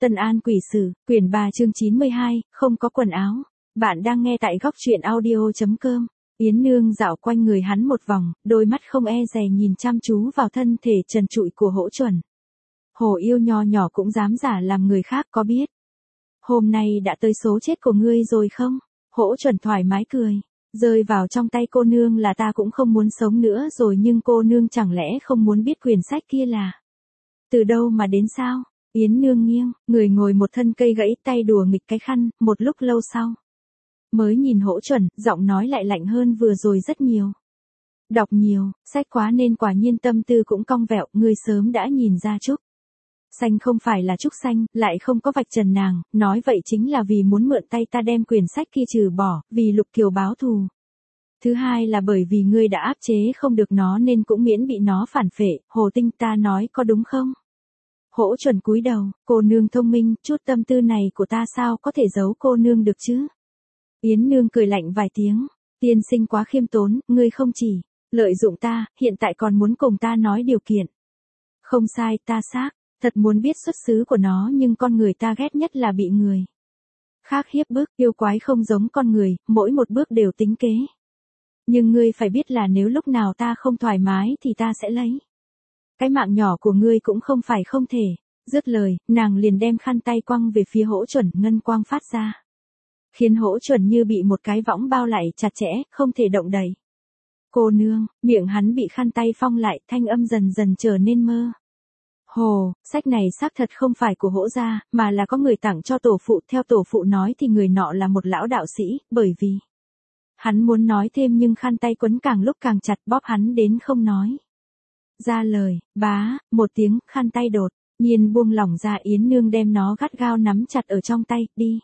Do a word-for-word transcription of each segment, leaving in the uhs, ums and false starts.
Tân An Quỷ Sử, quyển ba chương chín mươi hai, không có quần áo. Bạn đang nghe tại góc truyện audio.com. Yến Nương dạo quanh người hắn một vòng, đôi mắt không e dè nhìn chăm chú vào thân thể trần trụi của Hỗ Chuẩn. Hồ Yêu nho nhỏ cũng dám giả làm người khác có biết. Hôm nay đã tới số chết của ngươi rồi không? Hỗ Chuẩn thoải mái cười. Rơi vào trong tay cô nương là ta cũng không muốn sống nữa rồi, nhưng cô nương chẳng lẽ không muốn biết quyển sách kia là từ đâu mà đến sao? Yến Nương nghiêng, người ngồi một thân cây gãy, tay đùa nghịch cái khăn, một lúc lâu sau mới nhìn Hỗ Chuẩn, giọng nói lại lạnh hơn vừa rồi rất nhiều. Đọc nhiều, sách quá nên quả nhiên tâm tư cũng cong vẹo, ngươi sớm đã nhìn ra Trúc Xanh không phải là Trúc Xanh, lại không có vạch trần nàng, nói vậy chính là vì muốn mượn tay ta đem quyển sách kia trừ bỏ, vì Lục Kiều báo thù. Thứ hai là bởi vì ngươi đã áp chế không được nó nên cũng miễn bị nó phản phệ, Hồ Tinh, ta nói có đúng không? Hỗ Chuẩn cúi đầu, cô nương thông minh, chút tâm tư này của ta sao có thể giấu cô nương được chứ? Yến Nương cười lạnh vài tiếng, tiên sinh quá khiêm tốn, ngươi không chỉ lợi dụng ta, hiện tại còn muốn cùng ta nói điều kiện. Không sai, ta xác thật muốn biết xuất xứ của nó, nhưng con người ta ghét nhất là bị người khác hiếp bức, yêu quái không giống con người, mỗi một bước đều tính kế. Nhưng ngươi phải biết là nếu lúc nào ta không thoải mái thì ta sẽ lấy cái mạng nhỏ của ngươi cũng không phải không thể. Dứt lời, nàng liền đem khăn tay quăng về phía Hỗ Chuẩn, ngân quang phát ra, khiến Hỗ Chuẩn như bị một cái võng bao lại chặt chẽ, không thể động đậy. Cô nương, miệng hắn bị khăn tay phong lại, thanh âm dần dần trở nên mơ hồ. Sách này xác thật không phải của Hỗ gia, mà là có người tặng cho tổ phụ. Theo tổ phụ nói thì người nọ là một lão đạo sĩ, bởi vì hắn muốn nói thêm nhưng khăn tay quấn càng lúc càng chặt, bóp hắn đến không nói ra lời. Bá, một tiếng, khăn tay đột nhiên buông lỏng ra, Yến Nương đem nó gắt gao nắm chặt ở trong tay, đi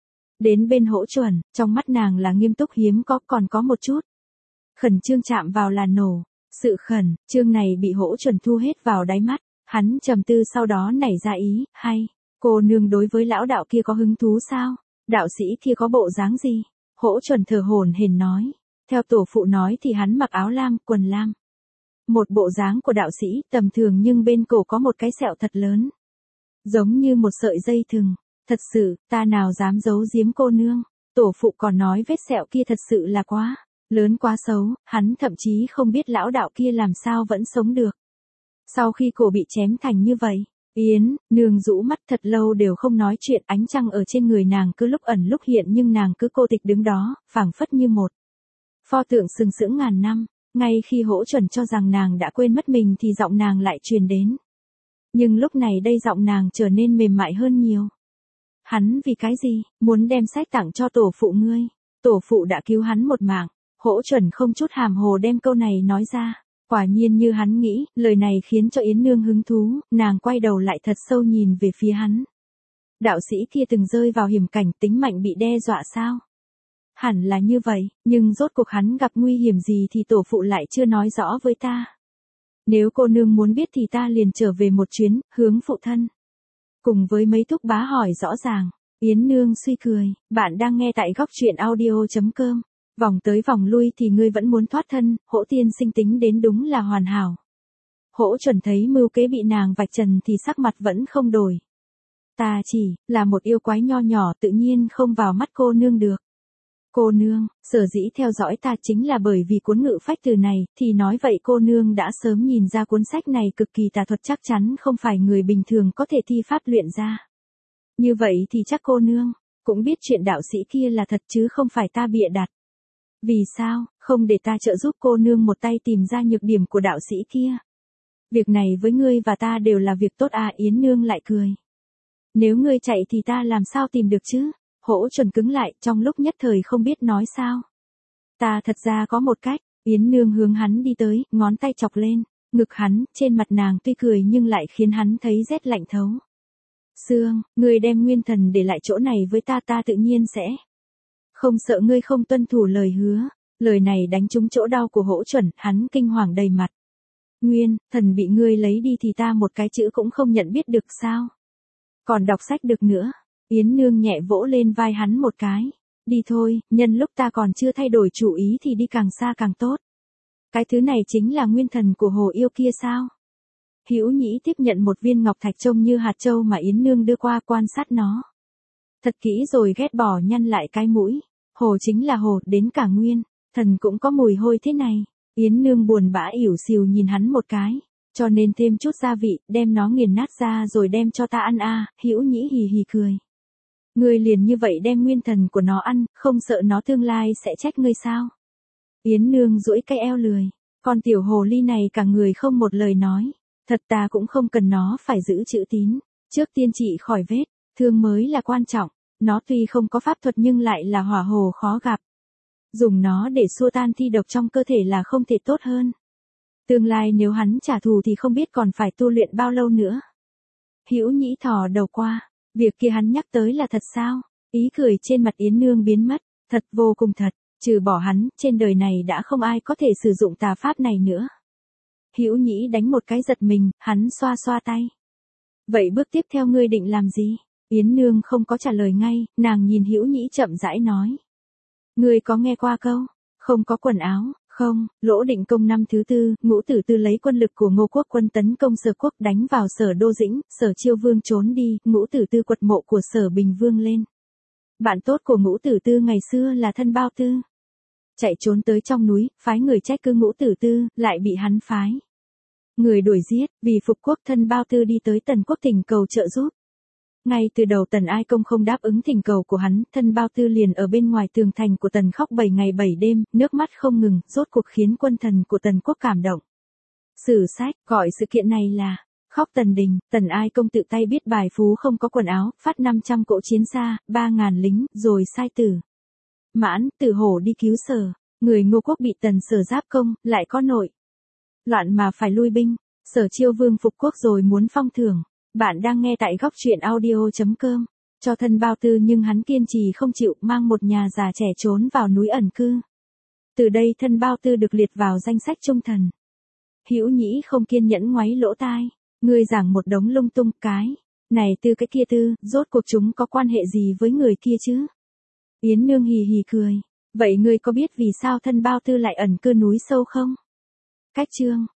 đến bên Hỗ Chuẩn, trong mắt nàng là nghiêm túc hiếm có, còn có một chút khẩn trương, chạm vào là nổ. Sự khẩn trương này bị Hỗ Chuẩn thu hết vào đáy mắt, hắn trầm tư sau đó nảy ra ý, hay, cô nương đối với lão đạo kia có hứng thú sao? Đạo sĩ kia có bộ dáng gì? Hỗ Chuẩn thở hổn hển nói, theo tổ phụ nói thì hắn mặc áo lam, quần lam. Một bộ dáng của đạo sĩ, tầm thường, nhưng bên cổ có một cái sẹo thật lớn, giống như một sợi dây thừng. Thật sự, ta nào dám giấu giếm cô nương. Tổ phụ còn nói vết sẹo kia thật sự là quá lớn, quá xấu, hắn thậm chí không biết lão đạo kia làm sao vẫn sống được sau khi cổ bị chém thành như vậy. Yến Nương rũ mắt thật lâu đều không nói chuyện, ánh trăng ở trên người nàng cứ lúc ẩn lúc hiện, nhưng nàng cứ cô tịch đứng đó, phảng phất như một pho tượng sừng sững ngàn năm. Ngay khi Hỗ Chuẩn cho rằng nàng đã quên mất mình thì giọng nàng lại truyền đến. Nhưng lúc này đây giọng nàng trở nên mềm mại hơn nhiều. Hắn vì cái gì muốn đem sách tặng cho tổ phụ ngươi? Tổ phụ đã cứu hắn một mạng. Hỗ Chuẩn không chút hàm hồ đem câu này nói ra. Quả nhiên như hắn nghĩ, lời này khiến cho Yến Nương hứng thú, nàng quay đầu lại thật sâu nhìn về phía hắn. Đạo sĩ kia từng rơi vào hiểm cảnh, tính mạnh bị đe dọa sao? Hẳn là như vậy, nhưng rốt cuộc hắn gặp nguy hiểm gì thì tổ phụ lại chưa nói rõ với ta. Nếu cô nương muốn biết thì ta liền trở về một chuyến, hướng phụ thân cùng với mấy thúc bá hỏi rõ ràng. Yến Nương suy cười, bạn đang nghe tại góc truyện audio.com. Vòng tới vòng lui thì ngươi vẫn muốn thoát thân, Hỗ tiên sinh tính đến đúng là hoàn hảo. Hỗ Chuẩn thấy mưu kế bị nàng vạch trần thì sắc mặt vẫn không đổi. Ta chỉ là một yêu quái nho nhỏ, tự nhiên không vào mắt cô nương được. Cô nương, sở dĩ theo dõi ta chính là bởi vì cuốn Ngự Phách Từ này, thì nói vậy cô nương đã sớm nhìn ra cuốn sách này cực kỳ tà thuật, chắc chắn không phải người bình thường có thể thi pháp luyện ra. Như vậy thì chắc cô nương cũng biết chuyện đạo sĩ kia là thật chứ không phải ta bịa đặt. Vì sao không để ta trợ giúp cô nương một tay tìm ra nhược điểm của đạo sĩ kia? Việc này với ngươi và ta đều là việc tốt à? Yến Nương lại cười. Nếu ngươi chạy thì ta làm sao tìm được chứ? Hỗ Chuẩn cứng lại, trong lúc nhất thời không biết nói sao. Ta thật ra có một cách. Yến Nương hướng hắn đi tới, ngón tay chọc lên ngực hắn, trên mặt nàng tuy cười nhưng lại khiến hắn thấy rét lạnh thấu xương. Ngươi đem nguyên thần để lại chỗ này với ta, ta tự nhiên sẽ không sợ ngươi không tuân thủ lời hứa. Lời này đánh trúng chỗ đau của Hỗ Chuẩn, hắn kinh hoàng đầy mặt. Nguyên thần bị ngươi lấy đi thì ta một cái chữ cũng không nhận biết được sao? Còn đọc sách được nữa. Yến Nương nhẹ vỗ lên vai hắn một cái. Đi thôi, nhân lúc ta còn chưa thay đổi chủ ý thì đi càng xa càng tốt. Cái thứ này chính là nguyên thần của Hồ Yêu kia sao? Hữu Nhĩ tiếp nhận một viên ngọc thạch trông như hạt châu mà Yến Nương đưa qua, quan sát nó thật kỹ rồi ghét bỏ nhăn lại cái mũi. Hồ chính là hồ, đến cả nguyên thần cũng có mùi hôi thế này. Yến Nương buồn bã ỉu xìu nhìn hắn một cái, cho nên thêm chút gia vị, đem nó nghiền nát ra rồi đem cho ta ăn a. Hữu Nhĩ hì hì cười. Ngươi liền như vậy đem nguyên thần của nó ăn, không sợ nó tương lai sẽ trách ngươi sao? Yến Nương duỗi cái eo lười, con tiểu hồ ly này cả người không một lời nói. Thật ta cũng không cần nó phải giữ chữ tín, trước tiên trị khỏi vết thương mới là quan trọng. Nó tuy không có pháp thuật nhưng lại là hỏa hồ khó gặp. Dùng nó để xua tan thi độc trong cơ thể là không thể tốt hơn. Tương lai nếu hắn trả thù thì không biết còn phải tu luyện bao lâu nữa. Hữu Nhĩ thò đầu qua, việc kia hắn nhắc tới là thật sao? Ý cười trên mặt Yến Nương biến mất, thật vô cùng thật, trừ bỏ hắn, trên đời này đã không ai có thể sử dụng tà pháp này nữa. Hữu Nhĩ đánh một cái giật mình, hắn xoa xoa tay. Vậy bước tiếp theo ngươi định làm gì? Yến Nương không có trả lời ngay, nàng nhìn Hữu Nhĩ chậm rãi nói. Ngươi có nghe qua câu, không có quần áo, không? Lỗ Định Công năm thứ tư, Ngũ Tử Tư lấy quân lực của Ngô Quốc quân tấn công Sở Quốc, đánh vào Sở Đô Dĩnh, Sở Chiêu Vương trốn đi, Ngũ Tử Tư quật mộ của Sở Bình Vương lên. Bạn tốt của Ngũ Tử Tư ngày xưa là Thân Bao Tư. Chạy trốn tới trong núi, phái người trách cứ Ngũ Tử Tư, lại bị hắn phái người đuổi giết, vì phục quốc. Thân Bao Tư đi tới Tần Quốc thỉnh cầu trợ giúp. Ngay từ đầu Tần Ai Công không đáp ứng thỉnh cầu của hắn, Thân Bao Tư liền ở bên ngoài tường thành của Tần khóc bảy ngày bảy đêm, nước mắt không ngừng, rốt cuộc khiến quân thần của Tần Quốc cảm động. Sử sách gọi sự kiện này là Khóc Tần Đình. Tần Ai Công tự tay viết bài phú không có quần áo, phát năm trăm cỗ chiến xa, ba ngàn lính, rồi sai Tử Mãn, Tử Hổ đi cứu Sở. Người Ngô Quốc bị Tần Sở giáp công, lại có nội loạn mà phải lui binh. Sở Chiêu Vương phục quốc rồi muốn phong thưởng. Bạn đang nghe tại góc truyện audio.com. Cho Thân Bao Tư nhưng hắn kiên trì không chịu, mang một nhà già trẻ trốn vào núi ẩn cư. Từ đây Thân Bao Tư được liệt vào danh sách trung thần. Hữu Nhĩ không kiên nhẫn ngoáy lỗ tai. Ngươi giảng một đống lung tung, cái này tư cái kia tư, rốt cuộc chúng có quan hệ gì với người kia chứ? Yến Nương hì hì cười. Vậy ngươi có biết vì sao Thân Bao Tư lại ẩn cư núi sâu không? Cách chương